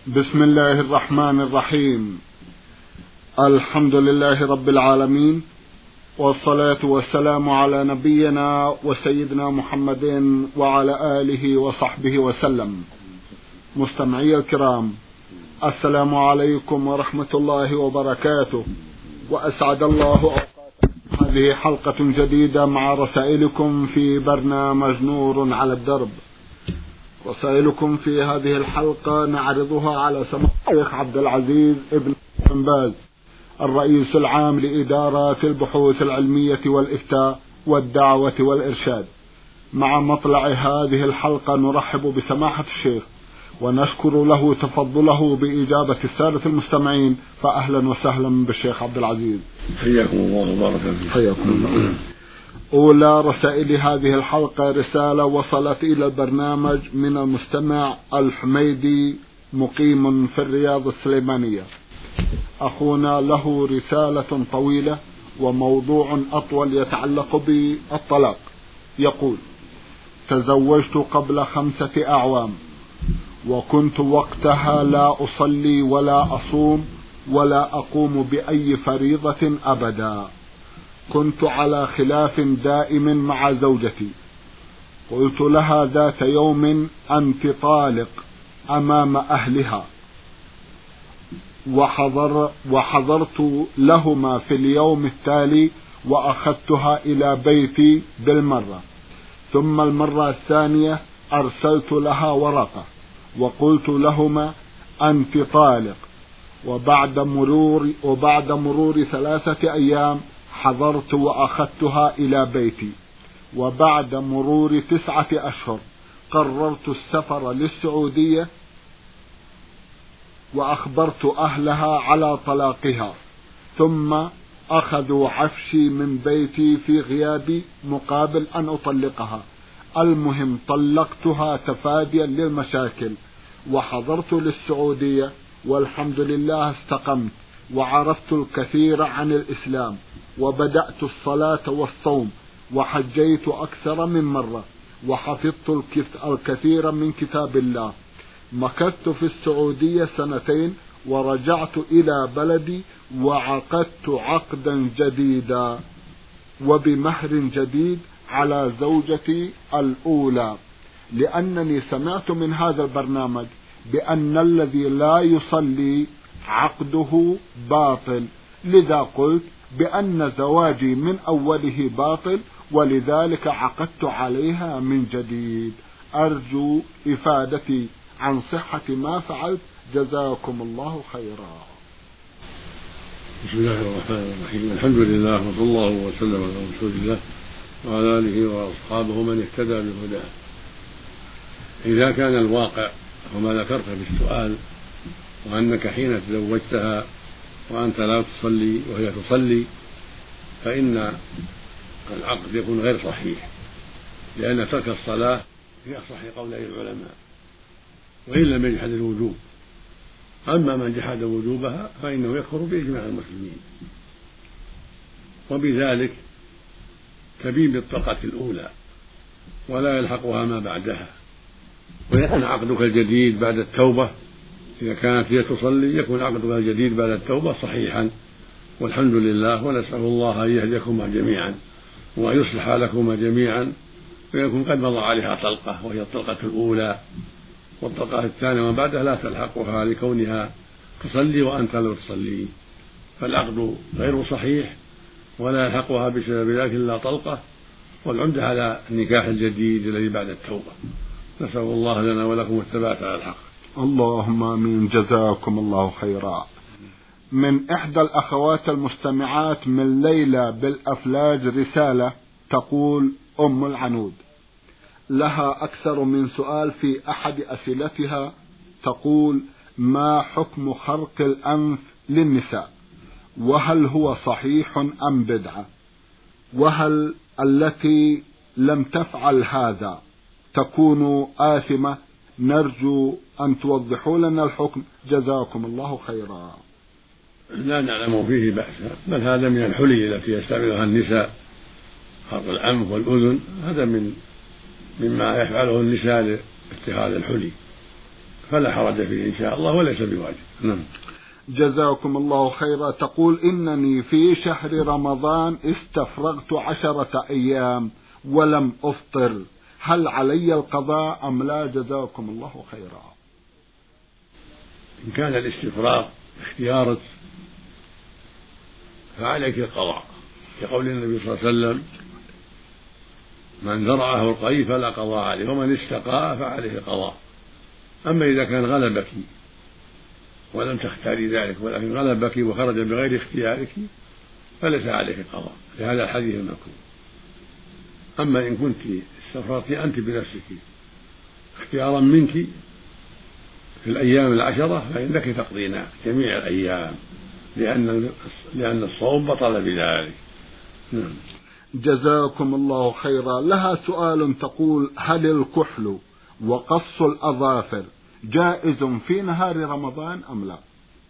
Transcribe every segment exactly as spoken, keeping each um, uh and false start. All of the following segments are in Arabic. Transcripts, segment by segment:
بسم الله الرحمن الرحيم. الحمد لله رب العالمين، والصلاة والسلام على نبينا وسيدنا محمد وعلى آله وصحبه وسلم. مستمعي الكرام، السلام عليكم ورحمة الله وبركاته، وأسعد الله أوقاتكم. هذه حلقة جديدة مع رسائلكم في برنامج نور على الدرب. رسائلكم في هذه الحلقة نعرضها على سماحة الشيخ عبد العزيز ابن باز، الرئيس العام لإدارات البحوث العلمية والإفتاء والدعوة والإرشاد. مع مطلع هذه الحلقة نرحب بسماحة الشيخ ونشكر له تفضله بإجابة السادة المستمعين، فأهلا وسهلا بالشيخ عبد العزيز. حياكم الله وبارك فيكم. حياكم الله. أولى رسائل هذه الحلقة رسالة وصلت إلى البرنامج من المستمع الحميدي مقيم في الرياض السليمانية. أخونا له رسالة طويلة وموضوع أطول يتعلق بالطلاق. يقول: تزوجت قبل خمسة أعوام، وكنت وقتها لا أصلي ولا أصوم ولا أقوم بأي فريضة أبدا. كنت على خلاف دائم مع زوجتي. قلت لها ذات يوم: أنت طالق، أمام أهلها، وحضر وحضرت لهما في اليوم التالي وأخذتها إلى بيتي بالمرة. ثم المرة الثانية أرسلت لها ورقة وقلت لهما: أنت طالق. وبعد مرور وبعد مرور ثلاثة أيام حضرت وأخذتها إلى بيتي. وبعد مرور تسعة أشهر قررت السفر للسعودية، وأخبرت أهلها على طلاقها، ثم أخذوا عفشي من بيتي في غيابي مقابل أن أطلقها. المهم طلقتها تفاديا للمشاكل، وحضرت للسعودية والحمد لله استقمت وعرفت الكثير عن الإسلام، وبدأت الصلاة والصوم، وحجيت أكثر من مرة، وحفظت الكثير من كتاب الله. مكثت في السعودية سنتين ورجعت إلى بلدي وعقدت عقدا جديدا وبمهر جديد على زوجتي الأولى، لأنني سمعت من هذا البرنامج بأن الذي لا يصلي عقده باطل، لذا قلت بأن زواجي من أوله باطل، ولذلك عقدت عليها من جديد. أرجو إفادتي عن صحة ما فعلت، جزاكم الله خيرا. بسم الله الرحمن الرحيم. الحمد لله وصلى الله وسلم على رسول الله وعلى آله وأصحابه من اهتدى بهداه. إذا كان الواقع وما ذكرت في السؤال، وأنك حين تزوجتها وأنت لا تصلي وهي تصلي، فإن العقد يكون غير صحيح، لأن ترك الصلاة في أصح قولي العلماء، وإن لم يجحد الوجوب. أما من جحد وجوبها فإنه يكفر بإجماع المسلمين، وبذلك تبين بالطلقة الأولى ولا يلحقها ما بعدها. ويكون عقدك الجديد بعد التوبة، إذا كانت هي تصلي يكون عقدك الجديد بعد التوبة صحيحا، والحمد لله. ونسأل الله أن يهديكما جميعا وأن يصلح لكما جميعا، ويكون قد مضى عليها طلقة وهي الطلقة الأولى، والطلقة الثانية وما بعدها لا تلحقها لكونها تصلي وأنت لا تصلي، فالعقد غير صحيح ولا يلحقها بسبب ذلك إلا طلقة، والعمدة على النكاح الجديد الذي بعد التوبة. نسأل الله لنا ولكم الثبات على الحق. اللهم آمين، جزاكم الله خيرا. من إحدى الأخوات المستمعات من ليلى بالأفلاج رسالة تقول: أم العنود، لها أكثر من سؤال في أحد أسئلتها. تقول: ما حكم خرق الأنف للنساء؟ وهل هو صحيح أم بدعة؟ وهل التي لم تفعل هذا تكون آثمة؟ نرجو أن توضحوا لنا الحكم، جزاكم الله خيرا. لا نعلم فيه بأسا، بل هذا من الحلي التي يستعملها النساء، خرق الأنف والأذن، هذا من مما يفعله النساء لاتخاذ الحلي، فلا حرج فيه إن شاء الله وليس بواجب. نعم. جزاكم الله خيرا. تقول إنني في شهر رمضان استفرغت عشرة أيام ولم أفطر، هل علي القضاء أم لا؟ جزاكم الله خيرا. إن كان الاستفراغ اختيارك فعليك القضاء، كقول النبي صلى الله عليه وسلم: من ذرعه القيء فلا قضاء عليه، ومن استقاء فعليه القضاء. أما إذا كان غلبك ولم تختاري ذلك ولكن غلبك وخرج بغير اختيارك فليس عليك القضاء، لهذا الحديث المذكور. أما إن كنت استفرغت أنت بنفسك اختيارا منك في الأيام العشرة فإنك تقضين جميع الأيام، لأن لأن الصوم بطل بذلك. نعم. جزاكم الله خيرا. لها سؤال تقول: هل الكحل وقص الأظافر جائز في نهار رمضان أم لا؟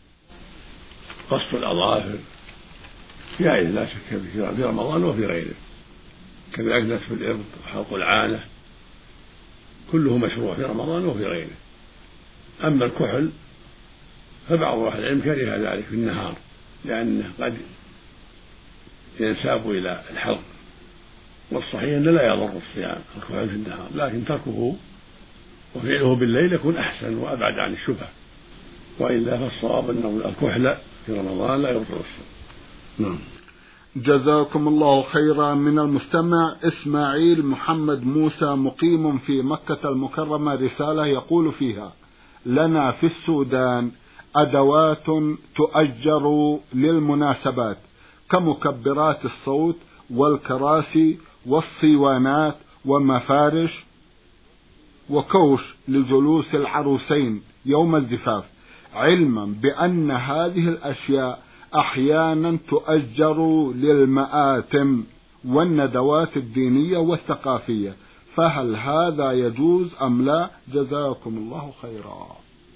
قص الأظافر جائز لا شك في رمضان وفي غيره، كذلك نتف الإبط وحلق العانة كله مشروع في رمضان وفي غيره. أما الكحل فبعض أهل العلم كره ذلك في النهار لأنه قد ينساب إلى الحلق، والصحيح أنه لا يضر الصيام الكحل في النهار، لكن تركه وفعله بالليل يكون أحسن وأبعد عن الشبهة، وإلا فالصواب أن الكحل في رمضان لا يضر الصوم. نعم. جزاكم الله خيرا. من المستمع إسماعيل محمد موسى مقيم في مكة المكرمة رسالة يقول فيها: لنا في السودان أدوات تؤجر للمناسبات كمكبرات الصوت والكراسي والصيوانات ومفارش وكوش لجلوس العروسين يوم الزفاف، علما بأن هذه الأشياء أحيانا تؤجر للمآتم والندوات الدينية والثقافية، فهل هذا يجوز أم لا؟ جزاكم الله خيرا.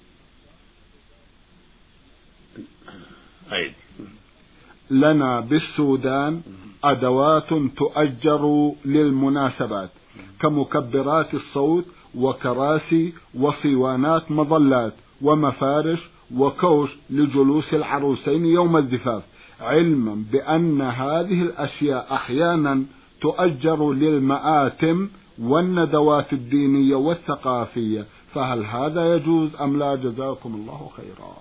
أيضا لنا بالسودان أدوات تؤجر للمناسبات كمكبرات الصوت وكراسي وصيوانات مظلات ومفارش وكوش لجلوس العروسين يوم الزفاف، علما بأن هذه الأشياء أحيانا تؤجر للمآتم والندوات الدينية والثقافية، فهل هذا يجوز أم لا؟ جزاكم الله خيرا.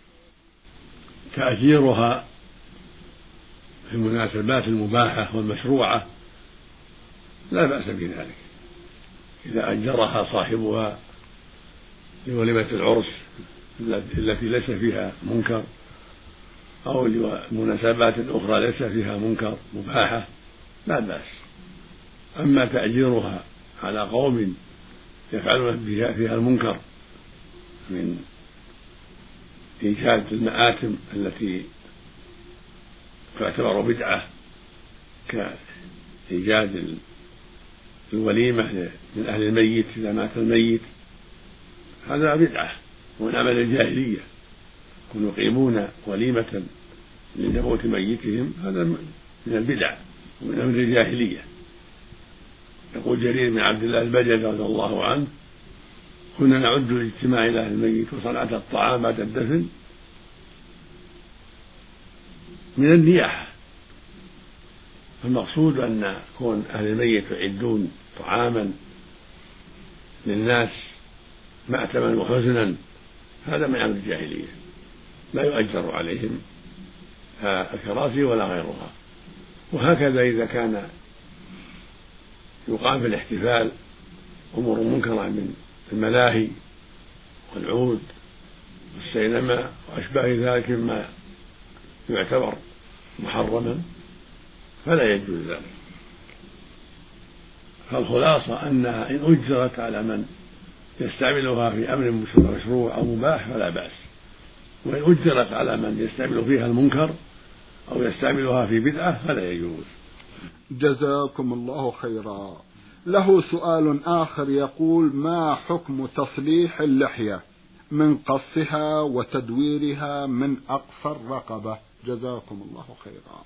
تأجيرها في المناسبات المباحة والمشروعة لا بأس بذلك، إذا أجرها صاحبها لوليمة العرس التي ليس فيها منكر أو لمناسبات أخرى ليس فيها منكر مباحة لا بأس. أما تأجيرها على قوم يفعلون فيها المنكر من إيجاد المآتم التي تعتبر بدعة كإيجاد الوليمة من أهل الميت إذا مات الميت، هذا بدعة ومن عمل الجاهلية، يكونوا يقيمون وليمة لموت ميتهم، هذا من البدع ومن أمر الجاهلية. يقول جرير بن عبد الله البجلي رضي الله عنه: كنا نعد الاجتماع إلى أهل الميت وصنعة الطعام بعد الدفن من النياحة. المقصود أن كون أهل الميت يعدون طعاما للناس مأتما وحزنا هذا من عمل الجاهلية، لا يؤجر عليهم الكراسي ولا غيرها. وهكذا إذا كان يقام في الاحتفال أمور منكرة من الملاهي والعود والسينما وأشباه ذلك مما يعتبر محرما فلا يجوز ذلك. فالخلاصة أنها إن أجرت على من يستعملها في أمر مشروع أو مباح فلا بأس، وإن أجرت على من يستعمل فيها المنكر أو يستعملها في بدعة فلا يجوز. جزاكم الله خيرا. له سؤال آخر يقول: ما حكم تصليح اللحية من قصها وتدويرها من أقصى الرقبة؟ جزاكم الله خيرا.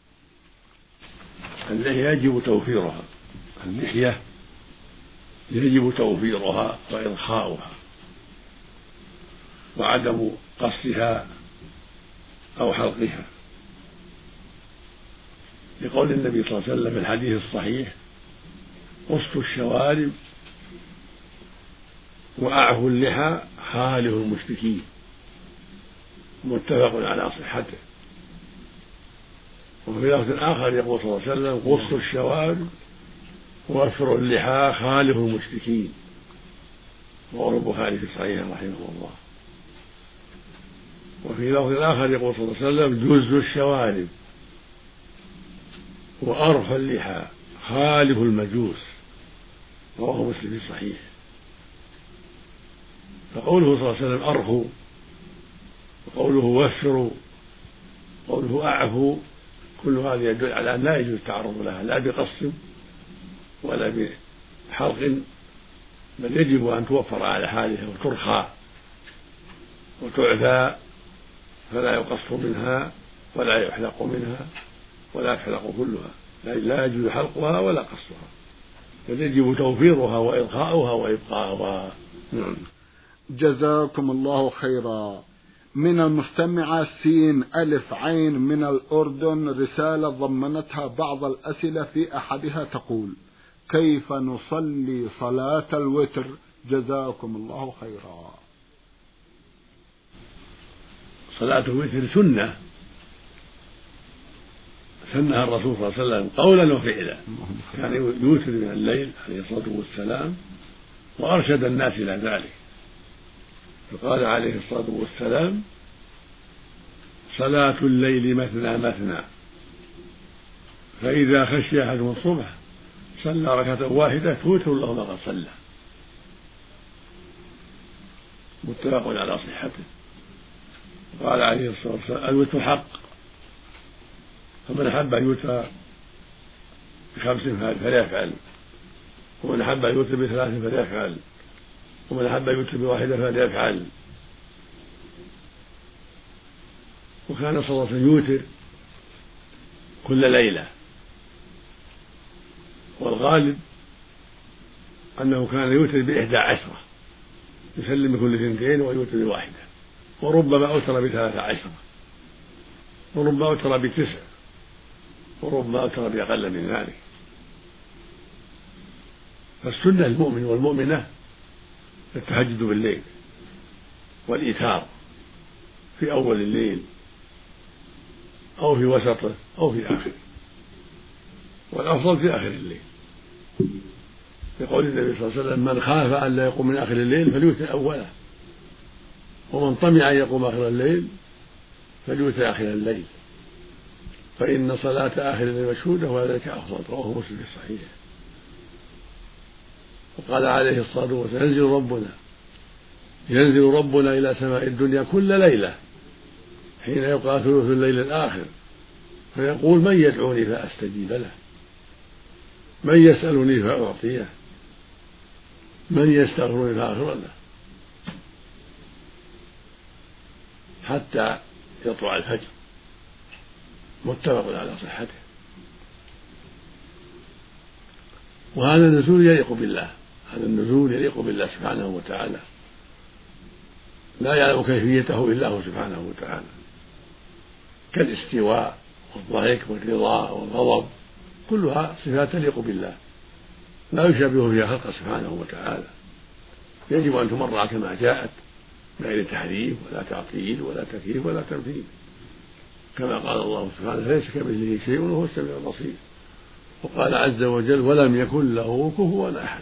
اللحية يجب توفيرها، اللحية يجب توفيرها وإرخاؤها، وعدم قصها أو حلقها، لقول النبي صلى الله عليه وسلم في الحديث الصحيح: قص الشوارب وأعفوا اللحى خالف المشركين، متفق على صحته. وفي لفظ آخر يقول صلى الله عليه وسلم: قص الشوارب وأفروا اللحى خالف المشركين، رواه البخاري في صحيحه رحمه الله. وفي لفظ آخر يقول صلى الله عليه وسلم: جزوا الشوارب وأرخوا اللحى خالف المجوس، رواه مسلم في صحيح. فقوله صلى الله عليه وسلم أرخوا، وقوله وفروا، وقوله أعفوا، كل هذا يدل على أن لا يجوز التعرض لها لا بقص ولا بحلق، بل يجب أن توفر على حالها وترخى وتعفى، فلا يقص منها ولا يحلق منها ولا يحلق كلها، لا يجوز حلقها ولا قصها، بل يجب توفيرها وإرخاؤها وإبقاؤها. نعم. جزاكم الله خيرا. من المستمعة سين ألف عين من الأردن رسالة ضمنتها بعض الأسئلة، في أحدها تقول: كيف نصلي صلاة الوتر؟ جزاكم الله خيرا. صلاة الوتر سنة سنها الرسول صلى الله عليه وسلم قولا وفعلا، كان يوتر من الليل عليه الصلاة والسلام، وأرشد الناس إلى ذلك، فقال عليه الصلاة والسلام: صلاة الليل مثنى مثنى، فإذا خشي أحدهم الصبح صلى ركعة واحدة توتر له ما قد صلى، متفق على صحته. قال عليه الصلاة والسلام: الوتر حق، فمن أحب أن يوتر بخمس فليفعل، ومن أحب أن يوتر بثلاث فليفعل، ومن أحب أن يوتر بواحدة فليفعل. وكان صلى الله عليه وسلم يوتر كل ليلة، والغالب أنه كان يوتر بإحدى عشرة، يسلم بكل اثنتين ويوتر بواحدة، وربما أوتر بثلاثة عشرة، وربما أوتر بتسع، وربما أوتر بأقل من ذلك. فالسنة للمؤمن والمؤمنة التهجد بالليل والإيتار في أول الليل أو في وسطه أو في آخره، والأفضل في آخر الليل، يقول النبي صلى الله عليه وسلم: من خاف أن لا يقوم من آخر الليل فليوتر أوله، ومن طمع أن يقوم آخر الليل فليوتر آخر الليل، فإن صلاة آخر الليل مشهودة وذلك أفضل، رواه مسلم في الصحيح. وقال عليه الصلاة والسلام: ينزل ربنا ينزل ربنا إلى سماء الدنيا كل ليلة حين يبقى ثلث الليل الآخر، فيقول: من يدعوني فأستجيب له، من يسألني فأعطيه، من يستغفرني فأغفر له، حتى يطلع الفجر، متفق على صحته. وهذا النزول يليق بالله، هذا النزول يليق بالله سبحانه وتعالى، لا يعلم كيفيته إلا هو سبحانه وتعالى، كالاستواء والضحك والرضا والغضب، كلها صفات تليق بالله لا يشابه فيها خلقه سبحانه وتعالى، يجب أن تمر كما جاءت بغير تحريف ولا تعطيل ولا تكييف ولا تمثيل، كما قال الله سبحانه: ليس كمثله شيء وهو السميع البصير. وقال عز وجل: ولم يكن له كفوا أحد.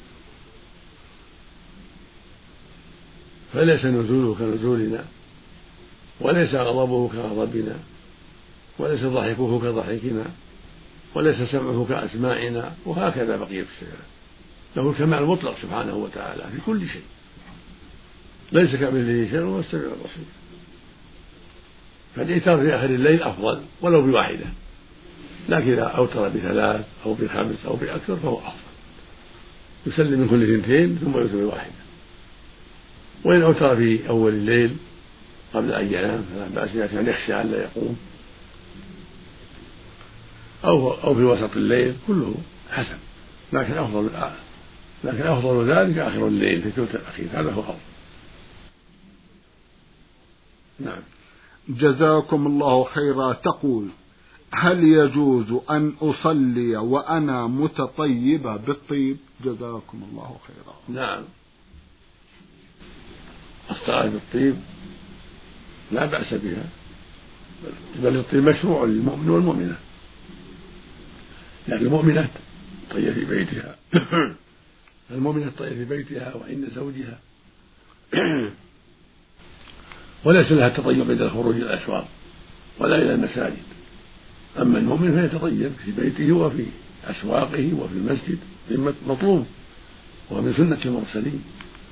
فليس نزوله كنزولنا، وليس غضبه كغضبنا، وليس ضحكه كضحكنا، وليس سمعه كأسماعنا، وهكذا بقية الصفات. له الكمال المطلق سبحانه وتعالى في كل شيء، ليس كمثله شيء وهو السميع البصير. فالإيتار في آخر الليل أفضل ولو بواحدة، لكن إذا أوتر بثلاث أو بخمس أو بأكثر فهو أفضل، يسلم من كل اثنتين ثم يوتر بواحدة. وإن أوتر في أول الليل قبل أن ينام فلا بأس، إذا كان يخشى أن لا يقوم، أو أو في وسط الليل، كله حسن، لكن أفضل لكن أفضل ذلك آخر الليل في الثلث الأخير، هذا هو أفضل. نعم. جزاكم الله خيرا. تقول: هل يجوز أن أصلي وأنا متطيبة بالطيب؟ جزاكم الله خيرا. نعم، الصلاة بالطيب لا بأس بها، بل الطيب مشروع للمؤمن والمؤمنة، لكن المؤمنة طيب في بيتها المؤمنة طيب في بيتها وعند زوجها وليس لها التطيب عند الخروج إلى الأسواق ولا إلى المساجد. أما المؤمن فيتطيب في بيته وفي أسواقه وفي المسجد مطلوب، ومن سنة المرسلين.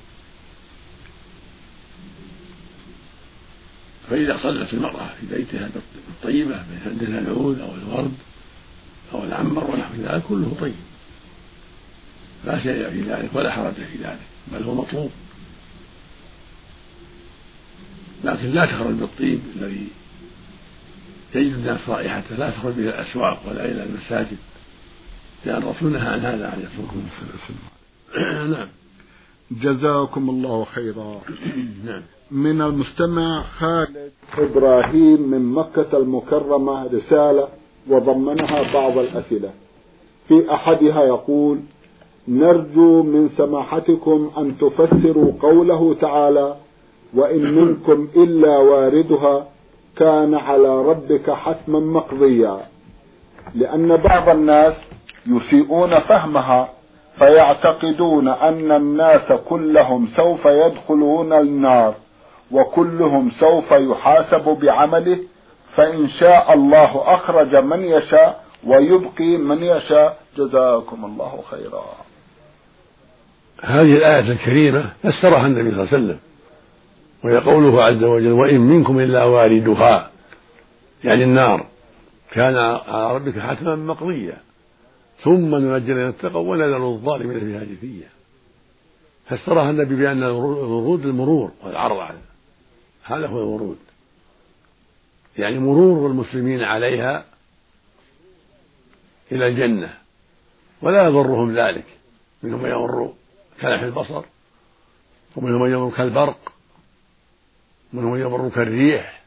فإذا صلت المرأة في بيتها بالطيبة من عندها العود أو الورد أو العنبر ونحو ذلك كله طيب، لا شيء في ذلك ولا حرج في ذلك، بل هو مطلوب، لكن لا تخرج بالطيب الذي يجد الناس رائحته، لا تخرج إلى الأسواق ولا إلى المساجد، لأن الرسول نهى عن هذا عليه الصلاة والسلام. نعم. جزاكم الله خيرا. نعم. من المستمع خالد إبراهيم من مكة المكرمة رسالة وضمنها بعض الأسئلة. في أحدها يقول: نرجو من سماحتكم أن تفسروا قوله تعالى: وإن منكم إلا واردها كان على ربك حتما مقضيا، لأن بعض الناس يسيئون فهمها فيعتقدون أن الناس كلهم سوف يدخلون النار وكلهم سوف يحاسب بعمله، فإن شاء الله أخرج من يشاء ويبقي من يشاء. جزاكم الله خيرا. هذه الآية الكريمة فسرها النبي صلى الله عليه وسلم، وهي قوله عز وجل: وإن منكم إلا واردها، يعني النار، كان على ربك حتما مقضيا، ثم ننجي الذين اتقوا ونذر الظالمين فيها جثيا. فسرها النبي بأن الورود المرور والعرض عليه، هذا هو الورود، يعني مرور المسلمين عليها إلى الجنة ولا يضرهم ذلك. منهم من يمر كلح البصر، ومنهم من يمر كالبرق، ومنهم من يمر كالريح،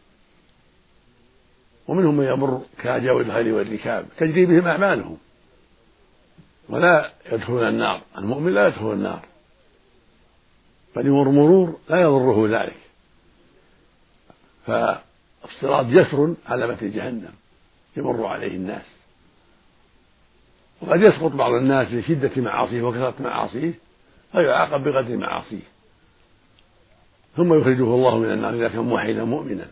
ومنهم من يمر كأجاوي الخيل والركاب، تجري بهم أعمالهم ولا يدخلون النار. المؤمن لا يدخل النار، بل يمر مرور لا يضره ذلك. فالصراط جسر على متن جهنم يمر عليه الناس، وقد يسقط بعض الناس لشدة معاصيه وكثرة معاصيه فيعاقب بقدر معاصيه، ثم يخرجه الله من النار إذا كان موحدا مؤمنا.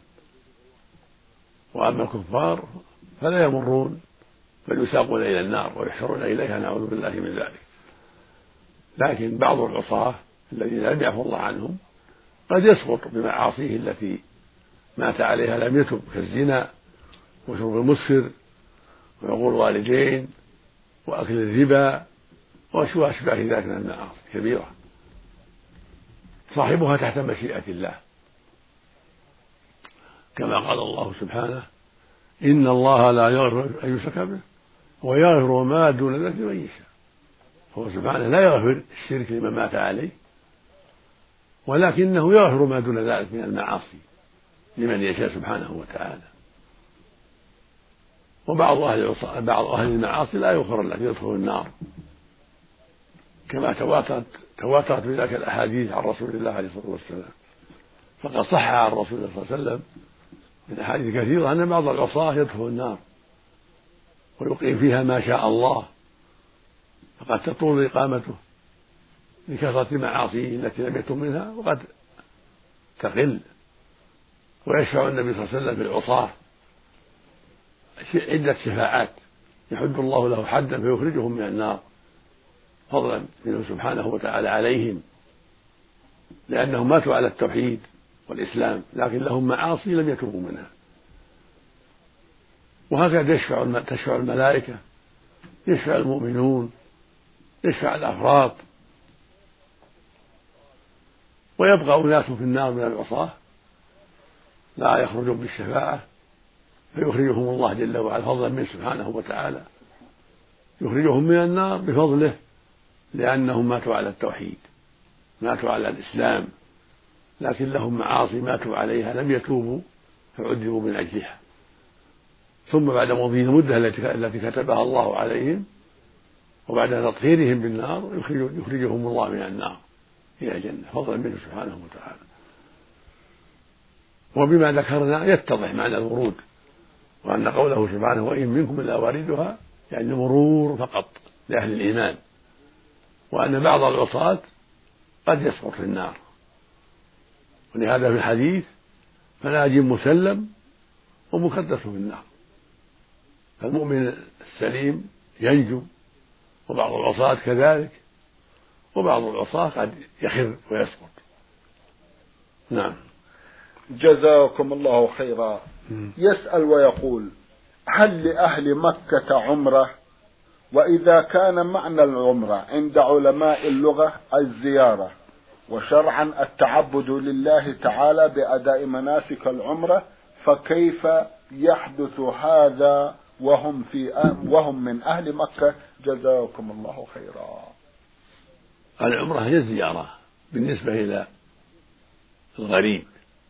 وأما الكفار فلا يمرون، بل يساقون إلى النار ويحشرون إليها، نعوذ بالله من ذلك. لكن بعض العصاة الذين لم يعفو الله عنهم قد يسقط بمعاصيه التي مات عليها لم يتب، كالزنا وشرب المسكر وعقوق الوالدين وأكل الربا وأشباه ذلك من المعاصي كبيرة، صاحبها تحت مشيئة الله، كما قال الله سبحانه: إن الله لا يغفر أن يشرك به ويغفر ما دون ذلك لمن يشاء. هو سبحانه لا يغفر الشرك لمن مات عليه، ولكنه يغفر ما دون ذلك من المعاصي لمن يشاء سبحانه وتعالى. وبعض أهل بعض أهل المعاصي لا يغفر له يدخل النار، كما تواترت تواترت بذلك الأحاديث عن رسول الله عليه الصلاة والسلام. فقد صح عن رسول الله صلى الله عليه وسلم من أحاديث كثيرة أن بعض العصاة يدخل النار ويقيم فيها ما شاء الله، فقد تطول إقامته لكثرة معاصيه التي لم يتم منها، وقد تقل. ويشفع النبي صلى الله عليه وسلم في العصاة عدة شفاعات يحد الله له حدا فيخرجهم من النار فضلا منه سبحانه وتعالى عليهم، لأنهم ماتوا على التوحيد والإسلام لكن لهم معاصي لم يتوبوا منها. وهكذا يشفع تشفع الملائكة، يشفع المؤمنون، يشفع الأفراد. ويبقى أناس في النار من العصاة لا يخرجون بالشفاعة فيخرجهم الله جل وعلا فضلا منه سبحانه وتعالى، يخرجهم من النار بفضله، لأنهم ماتوا على التوحيد، ماتوا على الإسلام، لكن لهم معاصي ماتوا عليها لم يتوبوا فعذبوا من أجلها، ثم بعد مضي المدة التي كتبها الله عليهم وبعد تطهيرهم بالنار يخرجهم الله من النار إلى الجنة فضلا منه سبحانه وتعالى. وبما ذكرنا يتضح معنى الورود، وأن قوله سبحانه وإن منكم إلا واردها يعني مرور فقط لأهل الإيمان، وأن بعض العصاة قد يسقط في النار، ولهذا في الحديث فناج مسلم ومكدس في النار. فالمؤمن السليم ينجو، وبعض العصاة كذلك، وبعض العصاة قد يخر ويسقط. نعم. جزاكم الله خيرا. يسأل ويقول: هل لأهل مكة عمرة؟ وإذا كان معنى العمرة عند علماء اللغة الزيارة، وشرعا التعبد لله تعالى بأداء مناسك العمرة، فكيف يحدث هذا وهم في وهم من أهل مكة؟ جزاكم الله خيرا. العمرة هي الزيارة بالنسبة إلى الغريب،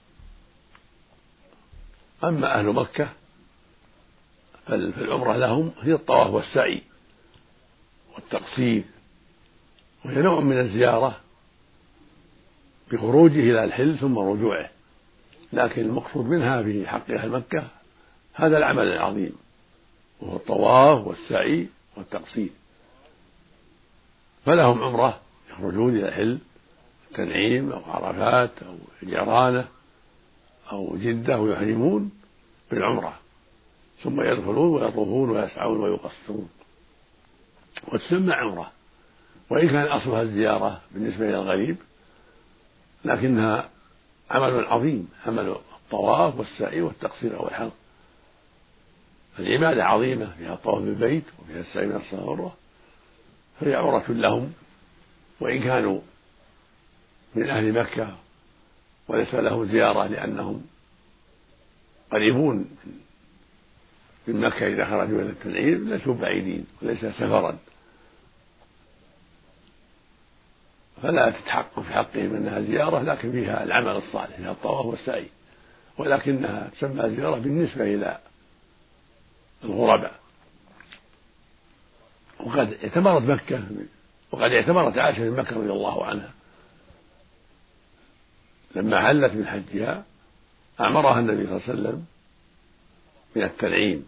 أما أهل مكة فالعمرة لهم هي الطواف والسعي والتقصير، وهي نوع من الزيارة بخروجه إلى الحل ثم رجوعه، لكن المقصود منها في حق أهل مكة هذا العمل العظيم وهو الطواف والسعي والتقصير. فلهم عمرة يخرجون إلى الحل تنعيم أو عرفات أو جيرانة أو جدة ويحرمون بالعمرة، ثم يدخلون ويطوفون ويسعون ويقصرون وتسمى عمرة، وإن كان أصلها الزيارة بالنسبة إلى الغريب لكنها عمل عظيم، عمل الطواف والسعي والتقصير أو الحلق. العبادة عظيمة فيها الطواف بالبيت وفيها السعي من الصفا والمروة، فهي عمرة لهم وإن كانوا من أهل مكة وليس لهم زيارة لأنهم قريبون من مكة إذا خرجوا إلى التنعيم ليسوا بعيدين وليس سفرا، فلا تتحقق في حقهم أنها زيارة، لكن فيها العمل الصالح فيها الطواف والسعي، ولكنها تسمى زيارة بالنسبة إلى الغرباء. وقد اعتمرت مكة وقد اعتمرت عائشة من مكة رضي الله عنها لما حلت من حجها أعمرها النبي صلى الله عليه وسلم من التنعيم،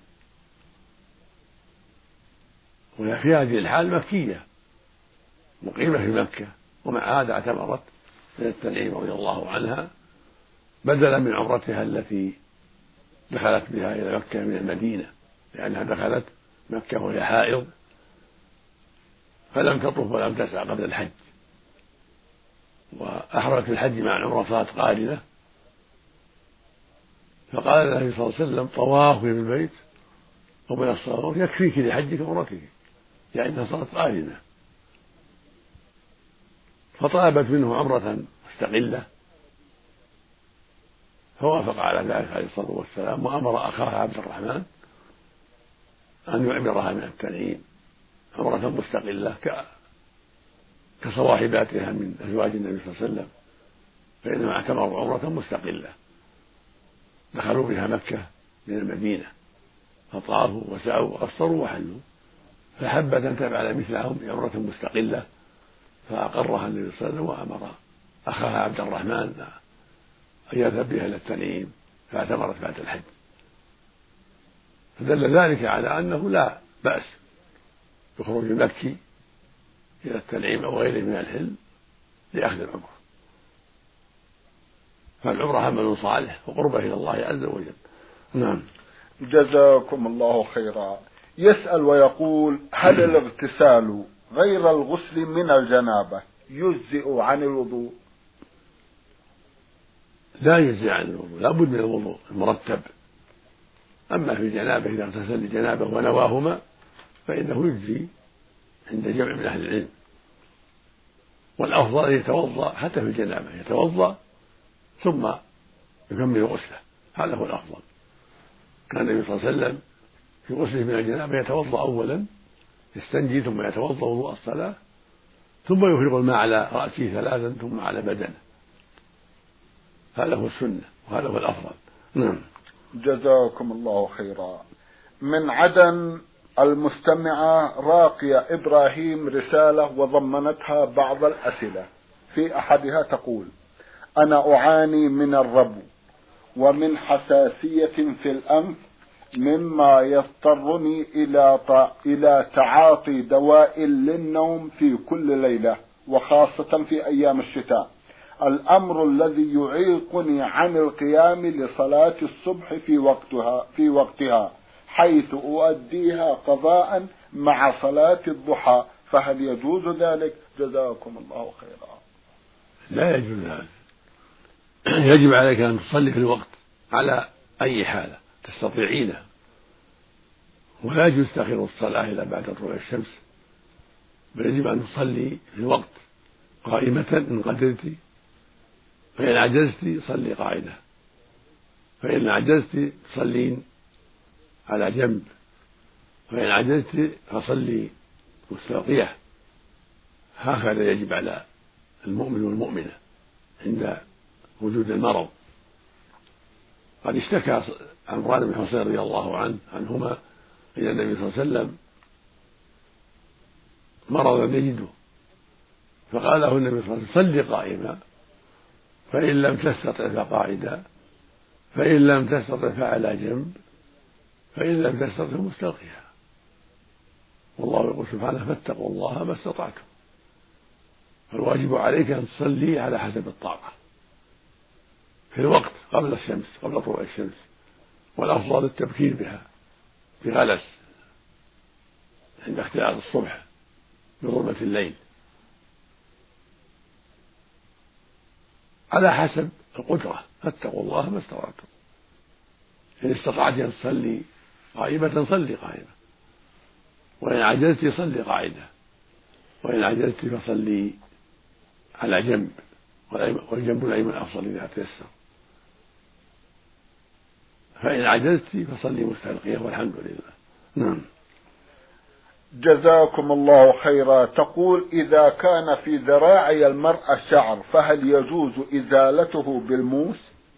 وهي في هذه الحال مكية مقيمة في مكة، ومع هذا اعتمرت من التنعيم رضي الله عنها بدلا من عمرتها التي دخلت بها إلى مكة من المدينة، لأنها دخلت مكة وهي حائض فلم تطف ولم تسعى قبل الحج، وأحرمت الحج مع العمرة صارت قارنة، فقال النبي صلى الله عليه وسلم: طوافي بالبيت وبين الصلاة يكفيك لحجك وعمرتك، لأنها صارت قارنة. فطلبت منه عمرة مستقلة فوافق على ذلك عليه الصلاة والسلام، وأمر أخاه عبد الرحمن أن يعمرها من التنعيم عمرة مستقلة كصواحباتها من أزواج النبي صلى الله عليه وسلم، فإنما اعتمروا عمرة مستقلة دخلوا بها مكة من المدينة فطافوا وسعوا وقصروا وحلوا، فحبت أن تفعل مثلهم بعمرة مستقلة فأقرها النبي صلى الله عليه وسلم وأمر أخاها عبد الرحمن أن يذهب بها إلى التنعيم فاعتمرت بعد الحج. فدل ذلك على أنه لا بأس بخروج المكي إلى التنعيم أو غيره من الحل لأخذ العمرة، فالعمرة عمل صالح وقربة إلى الله عز وجل. نعم. جزاكم الله خيرا. يسأل ويقول: هل الاغتسال غير الغسل من الجنابة يجزئ عن الوضوء؟ لا يجزئ عن الوضوء، لا بد من الوضوء المرتب. أما في الجنابة إذا اغتسل لجنابة ونواهما فإنه يجزي عند جمع من أهل العلم، والأفضل أن يتوضأ حتى في الجنابة، يتوضأ ثم يكمل غسله، هذا هو الأفضل. كان النبي صلى الله عليه وسلم في غسله من الجنابة يتوضأ أولا يستنجي ثم يتوضأ وضوء الصلاة ثم يفرغ الماء على رأسه ثلاثا ثم على بدنه، هذا هو السنة وهذا هو الأفضل. نعم. جزاكم الله خيرا. من عدن المستمعة راقية إبراهيم رسالة وضمنتها بعض الأسئلة. في أحدها تقول: أنا أعاني من الربو ومن حساسية في الأنف مما يضطرني إلى إلى تعاطي دواء للنوم في كل ليلة وخاصة في أيام الشتاء، الأمر الذي يعيقني عن القيام لصلاة الصبح في وقتها في وقتها حيث أؤديها قضاء مع صلاة الضحى، فهل يجوز ذلك؟ جزاكم الله خيرا. لا يجوز ذلك. يجب عليك أن تصلي في الوقت على أي حالة تستطيعينه، ولا يجوز تأخير الصلاة إلى بعد طلوع الشمس، بل يجب أن تصلي في الوقت قائمة إن قدرت، فإن عجزت صلي قاعدة، فإن عجزت تصلين على جنب، فإن عجزت فصلي مستلقية. هكذا يجب على المؤمن والمؤمنة عند وجود المرض. قد اشتكى عمران بن حصين رضي الله عنه عنهما إلى النبي صلى الله عليه وسلم مرضا يجده، فقال له النبي صلى الله عليه وسلم: صل قائما، فإن لم تستطع فقاعدا، فإن لم تستطع فعلى جنب، فإن لم تستطع مستلقيا. والله يقول سبحانه: فاتقوا الله ما استطعتم. فالواجب عليك أن تصلي على حسب الطاقة في الوقت قبل الشمس، قبل طلوع الشمس، والأفضل التبكير بها بغلس عند اختلاط الصبح بظلمة الليل على حسب القدرة. فاتقوا الله ما استطعتم. إن استطعت أن تصلي قائمة صلي قائمة، وإن عجزت صلي قاعدة، وإن عجزت فصلي على جنب، والجنب الأيمن أفضل إذا تيسر، فإن عجزت فصلي مستلقية، والحمد لله. نعم. جزاكم الله خيرا. تقول: إذا كان في ذراعي المرأة شعر فهل يجوز إزالته بالموس؟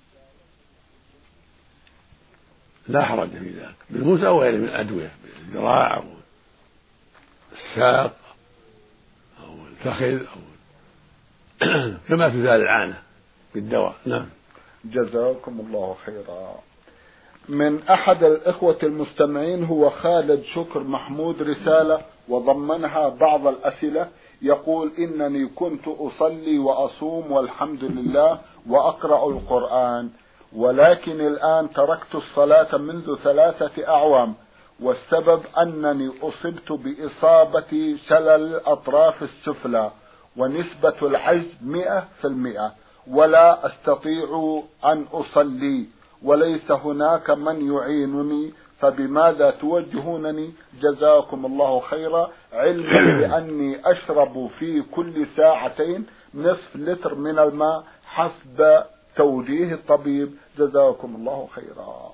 لا حرج في ذلك، بالموس أو غيره من الأدوية، بالذراع أو الساق أو الفخذ أو كما تزال العانة بالدواء. نعم. جزاكم الله خيرا. من أحد الإخوة المستمعين هو خالد شكر محمود رسالة وضمنها بعض الأسئلة. يقول: إنني كنت أصلي وأصوم والحمد لله وأقرأ القرآن، ولكن الآن تركت الصلاة منذ ثلاثة أعوام، والسبب أنني أصبت بإصابة شلل الأطراف السفلى ونسبة العجز مئة في المئة، ولا أستطيع أن أصلي وليس هناك من يعينني، فبماذا توجهونني؟ جزاكم الله خيرا، علما بأني أشرب في كل ساعتين نصف لتر من الماء حسب توجيه الطبيب. جزاكم الله خيرا.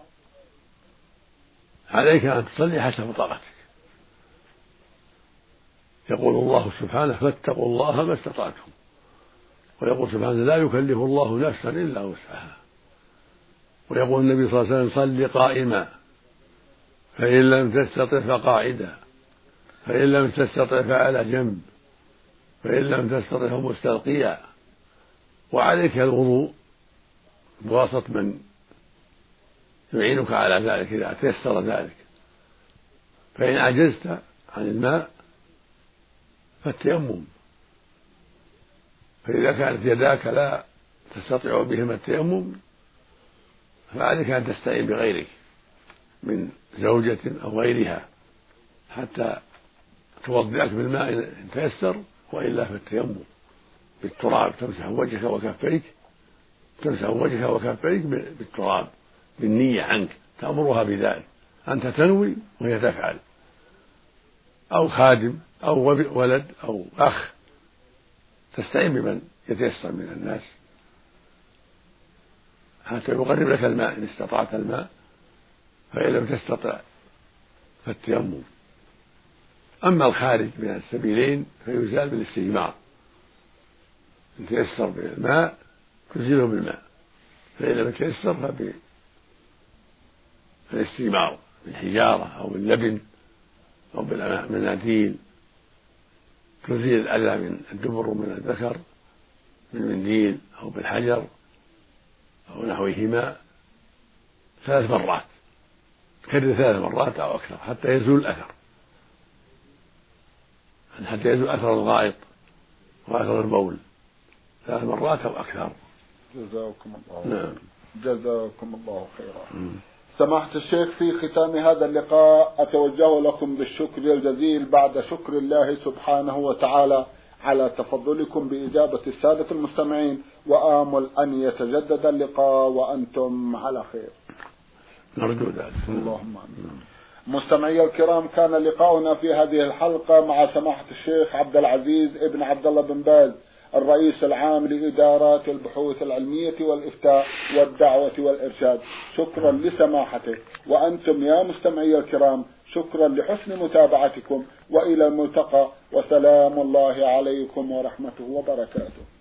عليك أن تصلي حسب طاقتك. يقول الله سبحانه: فاتقوا الله ما استطعتم، ويقول سبحانه: لا يكلف الله نفسا إلا وسعها. ويقول النبي صلى الله عليه وسلم: صل قائما، فإن لم تستطع فقاعدا، فإن لم تستطع فعلى جنب، فإن لم تستطع فمستلقيا. وعليك الوضوء بواسطة من يعينك على ذلك إذا تيسر ذلك. فإن عجزت عن الماء فالتيمم، فإذا كانت يداك لا تستطيع بهما التيمم فعليك أن تستعين بغيرك من زوجة أو غيرها حتى توضئك بالماء إن تيسر، وإلا فالتيمم بالتراب، تمسح وجهك وكفيك، تمسح وجهك وكفيك بالتراب بالنية عنك، تأمرها بذلك، أنت تنوي وهي تفعل، أو خادم أو ولد أو أخ تستعين بمن يتيسر من الناس حتى يقرب لك الماء إن استطعت الماء، فإن لم تستطع فالتيمم. أما الخارج من السبيلين فيزال بالاستجمار، إن تيسر بالماء تزيله بالماء، فإن لم يتيسر فبالاستجمار بالحجارة أو باللبن أو بالمناديل تزيل الأذى من الدبر ومن الذكر بالمنديل أو بالحجر أو نحوهما ثلاث مرات، كرر ثلاث مرات أو أكثر حتى يزول الأثر، حتى يزول أثر الغائط وأثر البول ثلاث مرات أو أكثر. جزاكم الله. نعم. جزاكم الله خيرا. م. سماحة الشيخ، في ختام هذا اللقاء أتوجه لكم بالشكر الجزيل بعد شكر الله سبحانه وتعالى على تفضلكم بإجابة السادة المستمعين، وآمل أن يتجدد اللقاء وأنتم على خير. نرجو ذلك. اللهم آمين. مستمعي الكرام، كان لقاؤنا في هذه الحلقة مع سماحة الشيخ عبد العزيز ابن عبد الله بن باز، الرئيس العام لإدارات البحوث العلمية والإفتاء والدعوة والإرشاد. شكرا لسماحته، وأنتم يا مستمعي الكرام شكرا لحسن متابعتكم، وإلى الملتقى، وسلام الله عليكم ورحمته وبركاته.